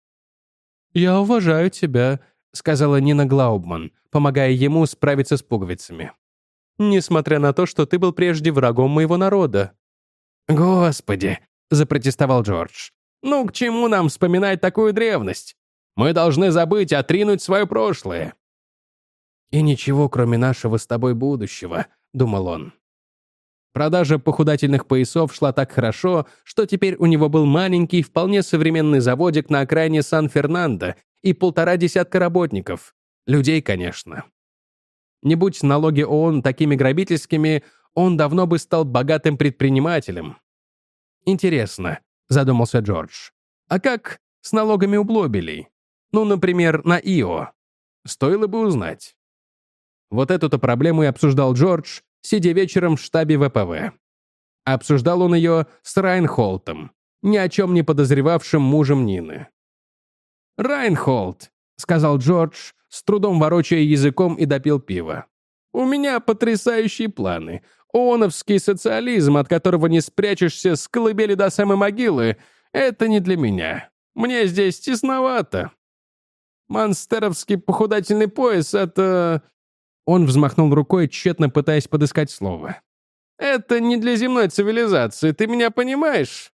«Я уважаю тебя», — сказала Нина Глаубман, помогая ему справиться с пуговицами. «Несмотря на то, что ты был прежде врагом моего народа». «Господи», — запротестовал Джордж, «ну к чему нам вспоминать такую древность? Мы должны забыть, отринуть свое прошлое». «И ничего, кроме нашего с тобой будущего», — думал он. Продажа похудательных поясов шла так хорошо, что теперь у него был маленький, вполне современный заводик на окраине Сан-Фернандо и 1,5 десятка работников. Людей, конечно. Не будь налоги ООН такими грабительскими, он давно бы стал богатым предпринимателем. «Интересно», — задумался Джордж, «а как с налогами у Блобелей? Ну, например, на Ио. Стоило бы узнать». Вот эту-то проблему и обсуждал Джордж, сидя вечером в штабе ВПВ. Обсуждал он ее с Райнхолтом, ни о чем не подозревавшим мужем Нины. «Райнхолд», — сказал Джордж, с трудом ворочая языком, и допил пиво. «У меня потрясающие планы. ООНовский социализм, от которого не спрячешься с колыбели до самой могилы, это не для меня. Мне здесь тесновато. Монстеровский похудательный пояс — это...» Он взмахнул рукой, тщетно пытаясь подыскать слово. «Это не для земной цивилизации, ты меня понимаешь?»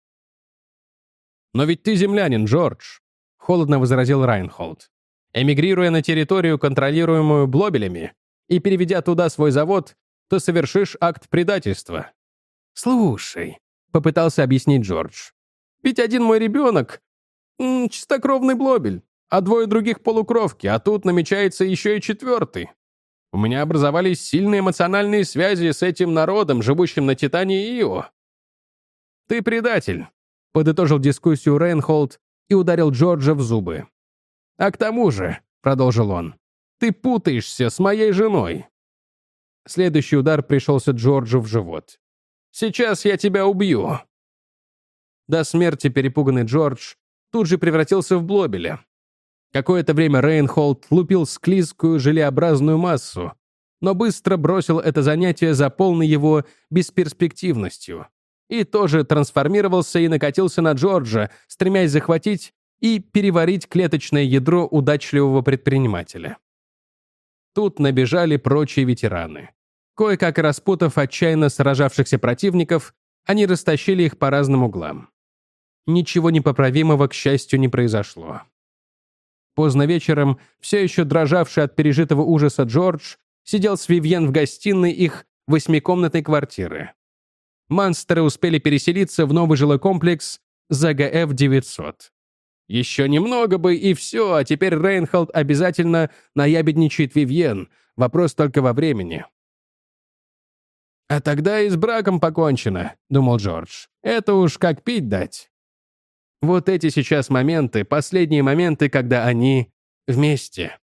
«Но ведь ты землянин, Джордж», — холодно возразил Райнхолд. «Эмигрируя на территорию, контролируемую Блобелями, и переведя туда свой завод, ты совершишь акт предательства». «Слушай», — попытался объяснить Джордж, «ведь один мой ребенок — чистокровный Блобель, а 2 других полукровки, а тут намечается еще и 4-й. У меня образовались сильные эмоциональные связи с этим народом, живущим на Титане и Ио». «Ты предатель», — подытожил дискуссию Рейнхолд и ударил Джорджа в зубы. «А к тому же», — продолжил он, — «ты путаешься с моей женой». Следующий удар пришелся Джорджу в живот. «Сейчас я тебя убью». До смерти перепуганный Джордж тут же превратился в Блобеля. Какое-то время Рейнхолд лупил склизкую желеобразную массу, но быстро бросил это занятие за полной его бесперспективностью и тоже трансформировался и накатился на Джорджа, стремясь захватить и переварить клеточное ядро удачливого предпринимателя. Тут набежали прочие ветераны. Кое-как распутав отчаянно сражавшихся противников, они растащили их по разным углам. Ничего непоправимого, к счастью, не произошло. Поздно вечером, все еще дрожавший от пережитого ужаса Джордж, сидел с Вивьен в гостиной их 8-комнатной квартиры. Монстеры успели переселиться в новый жилой комплекс ЗГФ-900. Еще немного бы и все, а теперь Рейнхолд обязательно наябедничает Вивьен. Вопрос только во времени. «А тогда и с браком покончено», — думал Джордж. «Это уж как пить дать». Вот эти сейчас моменты, последние моменты, когда они вместе.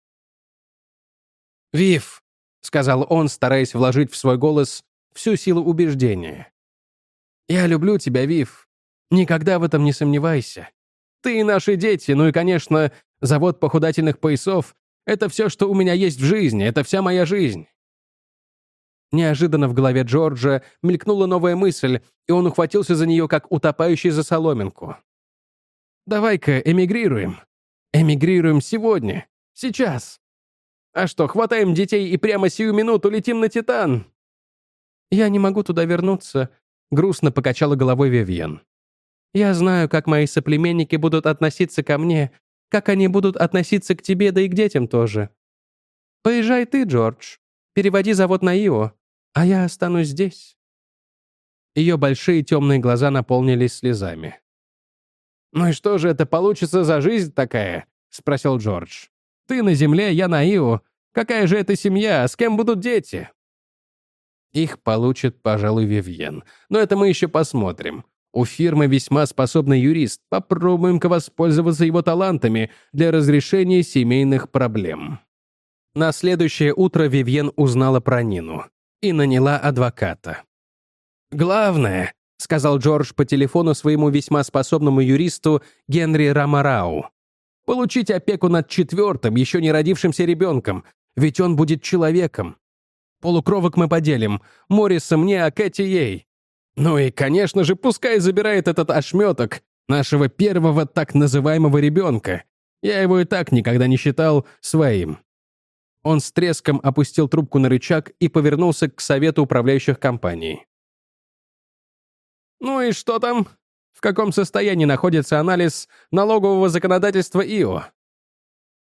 «Вив», — сказал он, стараясь вложить в свой голос всю силу убеждения. «Я люблю тебя, Вив. Никогда в этом не сомневайся. Ты и наши дети, ну и, конечно, завод похудательных поясов — это все, что у меня есть в жизни, это вся моя жизнь». Неожиданно в голове Джорджа мелькнула новая мысль, и он ухватился за нее, как утопающий за соломинку. «Давай-ка эмигрируем. Эмигрируем сегодня. Сейчас. А что, хватаем детей и прямо сию минуту летим на Титан?» «Я не могу туда вернуться», — грустно покачала головой Вивьен. «Я знаю, как мои соплеменники будут относиться ко мне, как они будут относиться к тебе, да и к детям тоже. Поезжай ты, Джордж. Переводи завод на Ио, а я останусь здесь». Ее большие темные глаза наполнились слезами. «Ну и что же это получится за жизнь такая?» — спросил Джордж. «Ты на земле, я на Ио. Какая же это семья? С кем будут дети?» Их получит, пожалуй, Вивьен. Но это мы еще посмотрим. У фирмы весьма способный юрист. Попробуем-ка воспользоваться его талантами для разрешения семейных проблем. На следующее утро Вивьен узнала про Нину и наняла адвоката. «Главное», — сказал Джордж по телефону своему весьма способному юристу Генри Рамарау, «получить опеку над 4-м, еще не родившимся ребенком, ведь он будет человеком. Полукровок мы поделим, Морриса мне, а Кэти ей. Ну и, конечно же, пускай забирает этот ошметок нашего первого так называемого ребенка. Я его и так никогда не считал своим». Он с треском опустил трубку на рычаг и повернулся к совету управляющих компаний. «Ну и что там? В каком состоянии находится анализ налогового законодательства ИО?»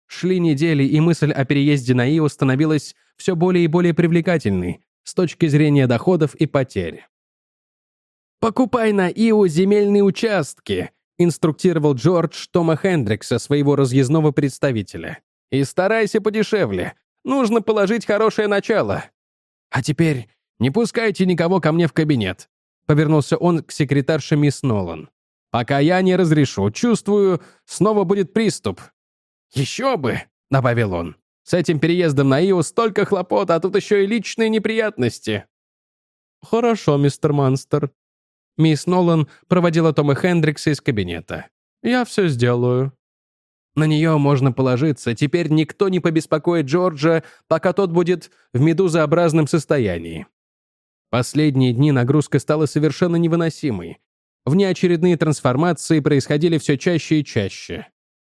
Шли недели, и мысль о переезде на Ио становилась все более и более привлекательной с точки зрения доходов и потерь. «Покупай на Ио земельные участки», инструктировал Джордж Тома Хендрикса, своего разъездного представителя. «И старайся подешевле. Нужно положить хорошее начало. А теперь не пускайте никого ко мне в кабинет», повернулся он к секретарше мисс Нолан. «Пока я не разрешу. Чувствую, снова будет приступ». «Еще бы», — добавил он. «С этим переездом на Ио столько хлопот, а тут еще и личные неприятности». «Хорошо, мистер Манстер». Мисс Нолан проводила Тома Хендрикса из кабинета. «Я все сделаю». На нее можно положиться. Теперь никто не побеспокоит Джорджа, пока тот будет в медузообразном состоянии. Последние дни нагрузка стала совершенно невыносимой. Внеочередные трансформации происходили все чаще и чаще.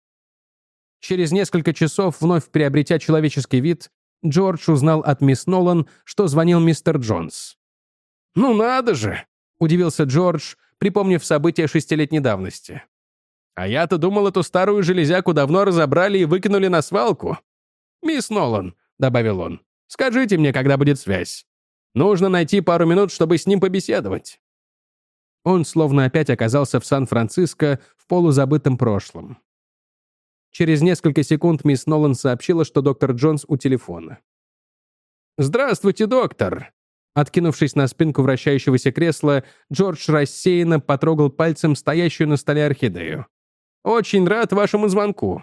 Через несколько часов, вновь приобретя человеческий вид, Джордж узнал от мисс Нолан, что звонил мистер Джонс. «Ну надо же!» — удивился Джордж, припомнив события 6-летней давности. «А я-то думал, эту старую железяку давно разобрали и выкинули на свалку. Мисс Нолан», — добавил он, — «скажите мне, когда будет связь. Нужно найти пару минут, чтобы с ним побеседовать». Он словно опять оказался в Сан-Франциско в полузабытом прошлом. Через несколько секунд мисс Нолан сообщила, что доктор Джонс у телефона. «Здравствуйте, доктор!» Откинувшись на спинку вращающегося кресла, Джордж рассеянно потрогал пальцем стоящую на столе орхидею. «Очень рад вашему звонку».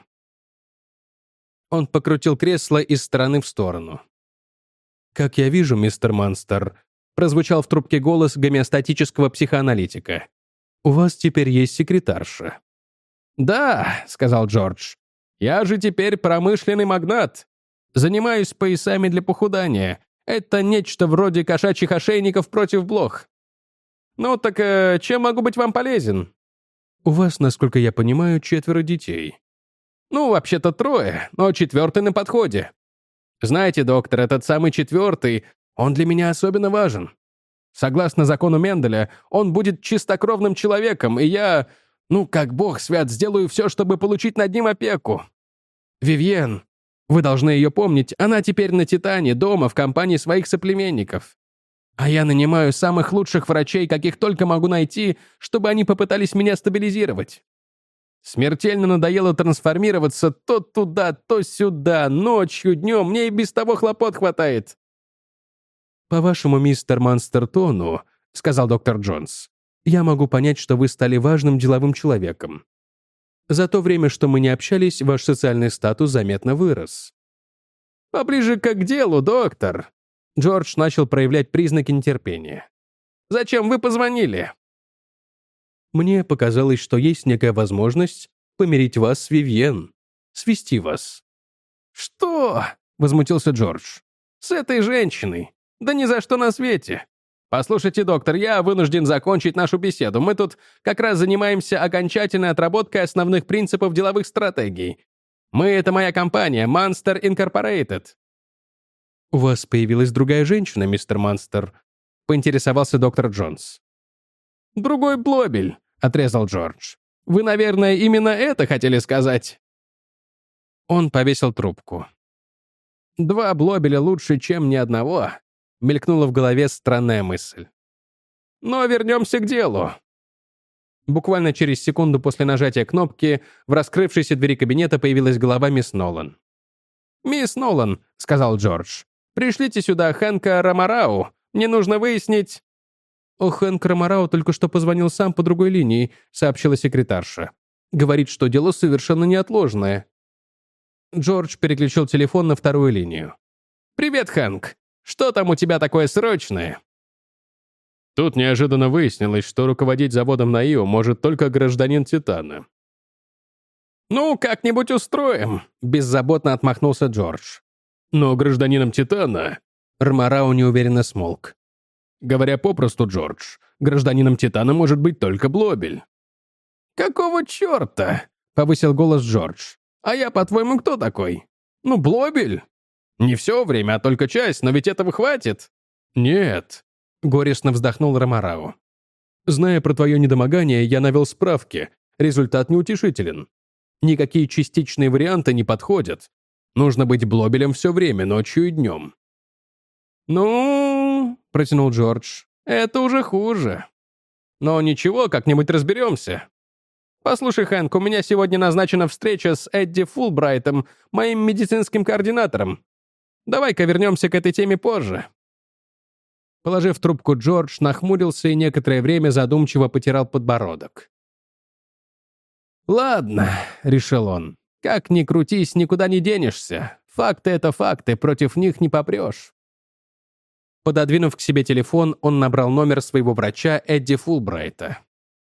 Он покрутил кресло из стороны в сторону. «Как я вижу, мистер Манстер», прозвучал в трубке голос гомеостатического психоаналитика. «У вас теперь есть секретарша». «Да», — сказал Джордж, — «я же теперь промышленный магнат. Занимаюсь поясами для похудания. Это нечто вроде кошачьих ошейников против блох. Ну так чем могу быть вам полезен?» «У вас, насколько я понимаю, 4 детей». «Ну, вообще-то 3, но 4-й на подходе. Знаете, доктор, этот самый 4-й, он для меня особенно важен. Согласно закону Менделя, он будет чистокровным человеком, и я, как бог свят, сделаю все, чтобы получить над ним опеку. Вивьен, вы должны ее помнить, она теперь на Титане, дома, в компании своих соплеменников. А я нанимаю самых лучших врачей, каких только могу найти, чтобы они попытались меня стабилизировать. Смертельно надоело трансформироваться то туда, то сюда, ночью, днем, мне и без того хлопот хватает». «По-вашему, мистер Манстертону, — сказал доктор Джонс, — я могу понять, что вы стали важным деловым человеком. За то время, что мы не общались, ваш социальный статус заметно вырос». «Поближе-ка к делу, доктор!» Джордж начал проявлять признаки нетерпения. «Зачем вы позвонили?» «Мне показалось, что есть некая возможность помирить вас с Вивьен, свести вас». «Что?» — возмутился Джордж. «С этой женщиной? Да ни за что на свете. Послушайте, доктор, я вынужден закончить нашу беседу. Мы тут как раз занимаемся окончательной отработкой основных принципов деловых стратегий. Мы — это моя компания, Monster Incorporated». «У вас появилась другая женщина, мистер Манстер?» — поинтересовался доктор Джонс. «Другой Блобель», — отрезал Джордж. «Вы, наверное, именно это хотели сказать?» Он повесил трубку. «2 Блобеля лучше, чем ни одного», — мелькнула в голове странная мысль. «Но вернемся к делу». Буквально через секунду после нажатия кнопки в раскрывшейся двери кабинета появилась голова мисс Нолан. «Мисс Нолан», — сказал Джордж, — «пришлите сюда Хэнка Ромарау. Мне нужно выяснить...» «Хэнк Ромарау только что позвонил сам по другой линии», — сообщила секретарша. «Говорит, что дело совершенно неотложное». Джордж переключил телефон на вторую линию. «Привет, Хэнк. Что там у тебя такое срочное?» Тут неожиданно выяснилось, что руководить заводом на Ио может только гражданин Титана. «Ну, как-нибудь устроим», — беззаботно отмахнулся Джордж. «Но гражданином Титана...» Ромарау неуверенно смолк. «Говоря попросту, Джордж, гражданином Титана может быть только Блобель». «Какого черта?» — повысил голос Джордж. «А я, по-твоему, кто такой? Ну, Блобель? Не все время, а только часть, но ведь этого хватит». «Нет», — горестно вздохнул Ромарау. «Зная про твое недомогание, я навел справки. Результат неутешителен. Никакие частичные варианты не подходят. Нужно быть Блобелем все время, ночью и днем». «Ну...» — протянул Джордж. «Это уже хуже. Но ничего, как-нибудь разберемся. Послушай, Хэнк, у меня сегодня назначена встреча с Эдди Фулбрайтом, моим медицинским координатором. Давай-ка вернемся к этой теме позже». Положив трубку, Джордж нахмурился и некоторое время задумчиво потирал подбородок. «Ладно», — решил он, — «как ни крутись, никуда не денешься. Факты — это факты, против них не попрешь». Пододвинув к себе телефон, он набрал номер своего врача Эдди Фулбрайта.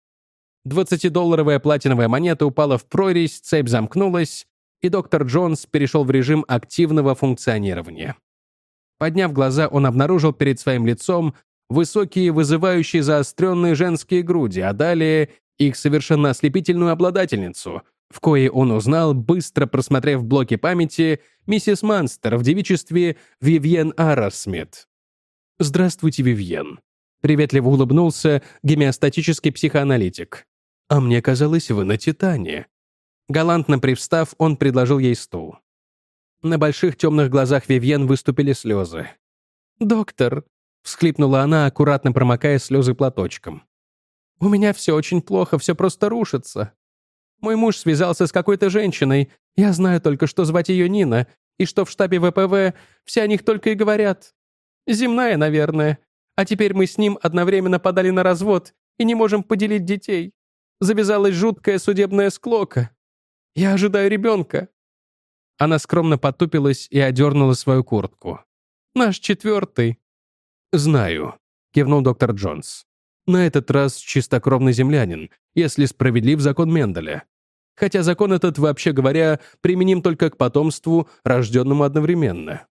20-долларовая платиновая монета упала в прорезь, цепь замкнулась, и доктор Джонс перешел в режим активного функционирования. Подняв глаза, он обнаружил перед своим лицом высокие, вызывающие заостренные женские груди, а далее их совершенно ослепительную обладательницу, в коей он узнал, быстро просмотрев блоки памяти, миссис Манстер в девичестве Вивьен Арросмит. «Здравствуйте, Вивьен», — приветливо улыбнулся гомеостатический психоаналитик. «А мне казалось, вы на Титане». Галантно привстав, он предложил ей стул. На больших темных глазах Вивьен выступили слезы. «Доктор», — всхлипнула она, аккуратно промокая слезы платочком. «У меня все очень плохо, все просто рушится. Мой муж связался с какой-то женщиной, я знаю только, что звать ее Нина, и что в штабе ВПВ все о них только и говорят. Земная, наверное. А теперь мы с ним одновременно подали на развод и не можем поделить детей. Завязалась жуткая судебная склока. Я ожидаю ребенка». Она скромно потупилась и одернула свою куртку. «Наш 4-й». «Знаю», — кивнул доктор Джонс. «На этот раз чистокровный землянин, если справедлив закон Менделя. Хотя закон этот, вообще говоря, применим только к потомству, рожденному одновременно».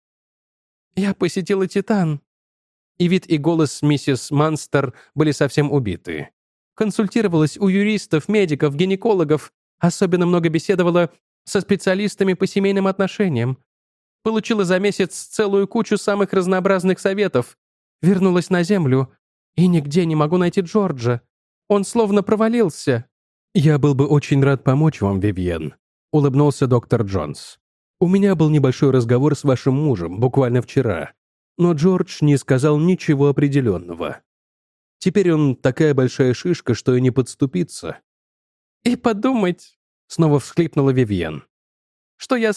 «Я посетила Титан». И вид, и голос миссис Манстер были совсем убиты. Консультировалась у юристов, медиков, гинекологов, особенно много беседовала со специалистами по семейным отношениям. Получила за месяц целую кучу самых разнообразных советов. Вернулась на Землю. И нигде не могу найти Джорджа. Он словно провалился. «Я был бы очень рад помочь вам, Вивьен», — улыбнулся доктор Джонс. «У меня был небольшой разговор с вашим мужем буквально вчера, но Джордж не сказал ничего определенного. Теперь он такая большая шишка, что и не подступится». «И подумать», — снова всхлипнула Вивьен, «что я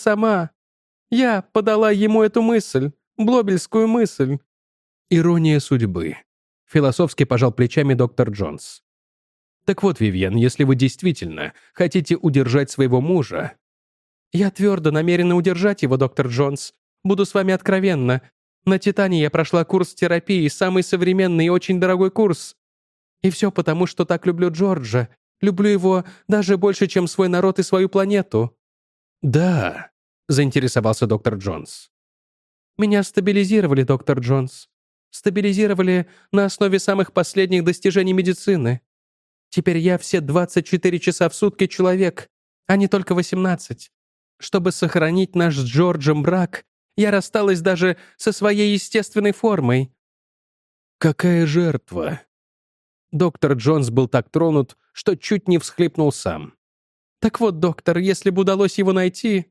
подала ему эту мысль, блобельскую мысль». «Ирония судьбы», — философски пожал плечами доктор Джонс. «Так вот, Вивьен, если вы действительно хотите удержать своего мужа...» «Я твердо намерена удержать его, доктор Джонс. Буду с вами откровенна. На Титане я прошла курс терапии, самый современный и очень дорогой курс. И все потому, что так люблю Джорджа. Люблю его даже больше, чем свой народ и свою планету». «Да», — заинтересовался доктор Джонс. «Меня стабилизировали, доктор Джонс. Стабилизировали на основе самых последних достижений медицины. Теперь я все 24 часа в сутки человек, а не только 18. Чтобы сохранить наш с Джорджем брак, я рассталась даже со своей естественной формой». «Какая жертва?» Доктор Джонс был так тронут, что чуть не всхлипнул сам. «Так вот, доктор, если бы удалось его найти...»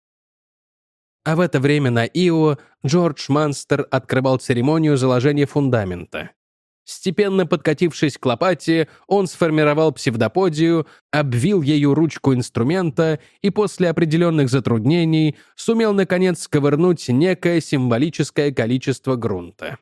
А в это время на Ио Джордж Манстер открывал церемонию заложения фундамента. Степенно подкатившись к лопате, он сформировал псевдоподию, обвил ею ручку инструмента и после определенных затруднений сумел, наконец, сковырнуть некое символическое количество грунта.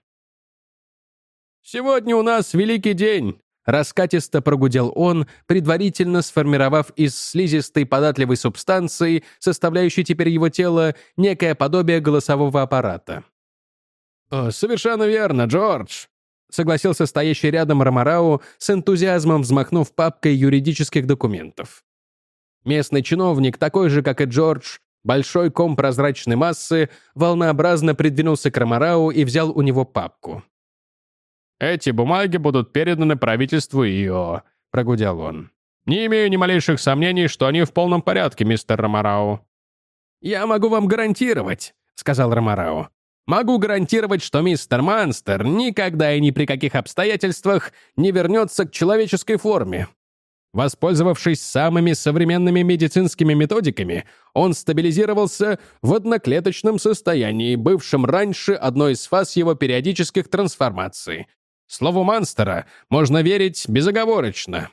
«Сегодня у нас великий день», — раскатисто прогудел он, предварительно сформировав из слизистой податливой субстанции, составляющей теперь его тело, некое подобие голосового аппарата. «Совершенно верно, Джордж», — согласился стоящий рядом Ромарау, с энтузиазмом взмахнув папкой юридических документов. Местный чиновник, такой же, как и Джордж, большой ком прозрачной массы, волнообразно придвинулся к Ромарау и взял у него папку. «Эти бумаги будут переданы правительству Ио», — прогудел он. «Не имею ни малейших сомнений, что они в полном порядке, мистер Ромарау». «Я могу вам гарантировать», — сказал Ромарау. «Могу гарантировать, что мистер Манстер никогда и ни при каких обстоятельствах не вернется к человеческой форме». Воспользовавшись самыми современными медицинскими методиками, он стабилизировался в одноклеточном состоянии, бывшем раньше одной из фаз его периодических трансформаций. Слову Манстера можно верить безоговорочно.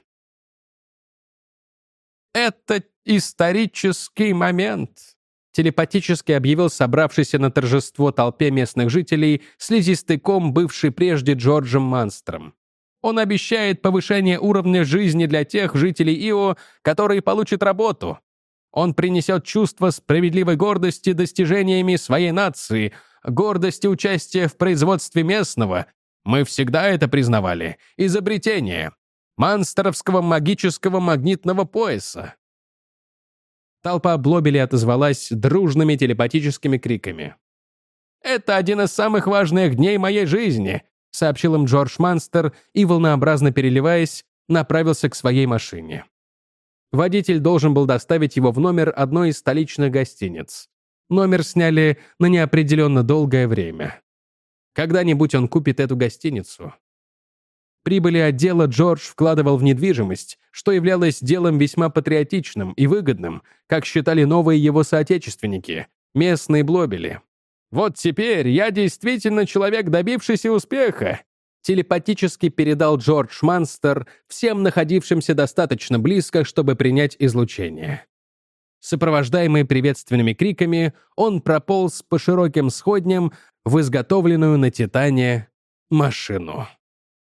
«Это исторический момент», — телепатически объявил собравшийся на торжество толпе местных жителей слизистый ком, бывший прежде Джорджем Манстером. «Он обещает повышение уровня жизни для тех жителей Ио, которые получат работу. Он принесет чувство справедливой гордости достижениями своей нации, гордости участия в производстве местного, мы всегда это признавали, изобретение манстеровского магического магнитного пояса». Толпа Блобелей отозвалась дружными телепатическими криками. «Это один из самых важных дней моей жизни», — сообщил им Джордж Манстер и, волнообразно переливаясь, направился к своей машине. Водитель должен был доставить его в номер одной из столичных гостиниц. Номер сняли на неопределенно долгое время. Когда-нибудь он купит эту гостиницу. Прибыли от дела Джордж вкладывал в недвижимость, что являлось делом весьма патриотичным и выгодным, как считали новые его соотечественники, местные Блобели. «Вот теперь я действительно человек, добившийся успеха», телепатически передал Джордж Манстер всем находившимся достаточно близко, чтобы принять излучение. Сопровождаемый приветственными криками, он прополз по широким сходням в изготовленную на Титане машину.